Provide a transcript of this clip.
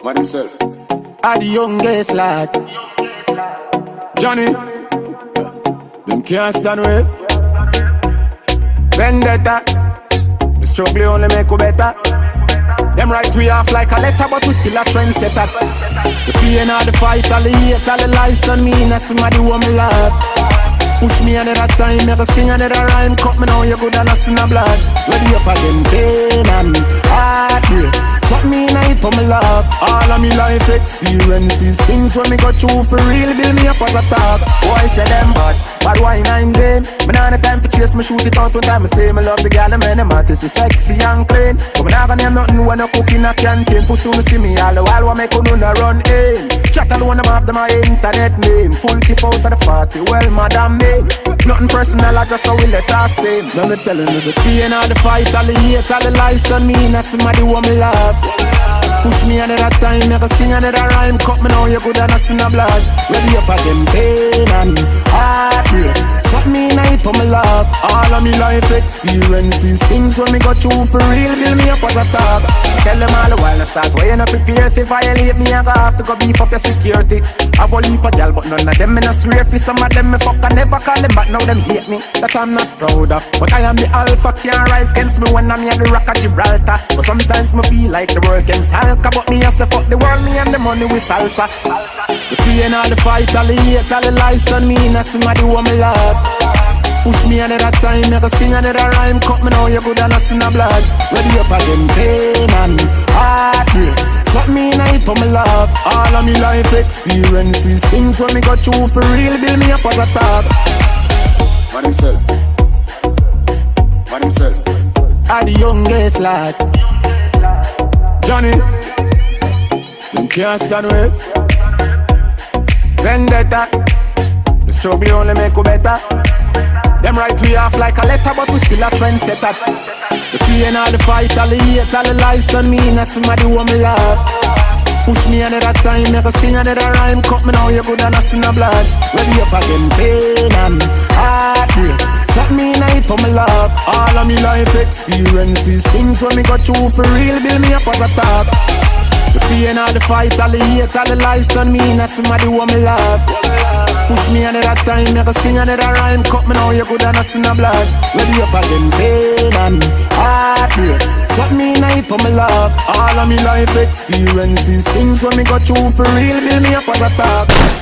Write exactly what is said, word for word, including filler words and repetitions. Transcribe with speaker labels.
Speaker 1: Man himself.
Speaker 2: I the youngest lad. Johnny. Them can't stand with Vendetta. The struggle only make you better. Them right we off like a letter, but we still a trendsetter. The pain of the fight, all the hate, all the lies done me, and somebody who me love. Push me another time, make a sing another rhyme. Cut me now, you good and a sin of blood. Ready up again, pain and heartbreak. Shot me night for me love. All of me life experiences, things when me go through for real, build me up as a top. Why say them bad? Bad wine and game. Me nah no time for chase, me shoot it out one time. Me say me love the girl, me them artists is sexy and clean. But me nah gonna name nothing when I cook in a canteen. Pussy me see me all the while, what make you no run in. Chat alone about them my internet name. Full tip out of the party, well madam me. Nothing personal, I just how we let us stay. Let me tell you the pain of the fight, all the hate, all the lies done me, and somebody who me love. Push me another time, make a sing another rhyme. Cut me now, you good and a sin of blood. Ready up again, pain and heartbreak. Shot me night for me love. All of me life experiences, things when me go through for real, build me up as a top. Tell them all the while I start, why you not prepare? If you violate me, I go have to go beef up your security. I've a leap of y'all, but none of them me not swear for. Some of them me fuck and never call them back, now them hate me. That I'm not proud of, but I am the alpha, can't rise against me when I'm here the rock of Gibraltar. But sometimes me feel like the world against Halka, but me I say fuck the world, me and the money with salsa. The pain all the fight, all the hate, all the lies done me, and somebody who me love. Push me another time, make a sing another rhyme. Cut me now, you good and a sin of blood. Ready up again, pain and heartbreak. Shot me night for me love. All of me life experiences, things when me go through for real, build me up as a top.
Speaker 1: Man himself. Man himself.
Speaker 2: I the youngest lad. Johnny. Them can't stand with Vendetta. The struggle only make you better. Them right we off like a letter, but we still a trendsetter. The pain all the fight, all the hate, all the lies done me, and somebody who me love. Push me another time, make a sing another rhyme. Cut me now, you good and a sin of blood. Ready up again, pain and heartbreak. Shot me night for me love. All of me life experiences, things when me go through for real, build me up as a top. The pain all the fight, all the hate, all the lies done me, and somebody who me love. Push me another time, make a sing another rhyme. Cut me now, you good and a sin of blood. Ready up again, pain and heartbreak. Shot me night for me love. All of me life experiences, things when me go through for real, build me up as a top.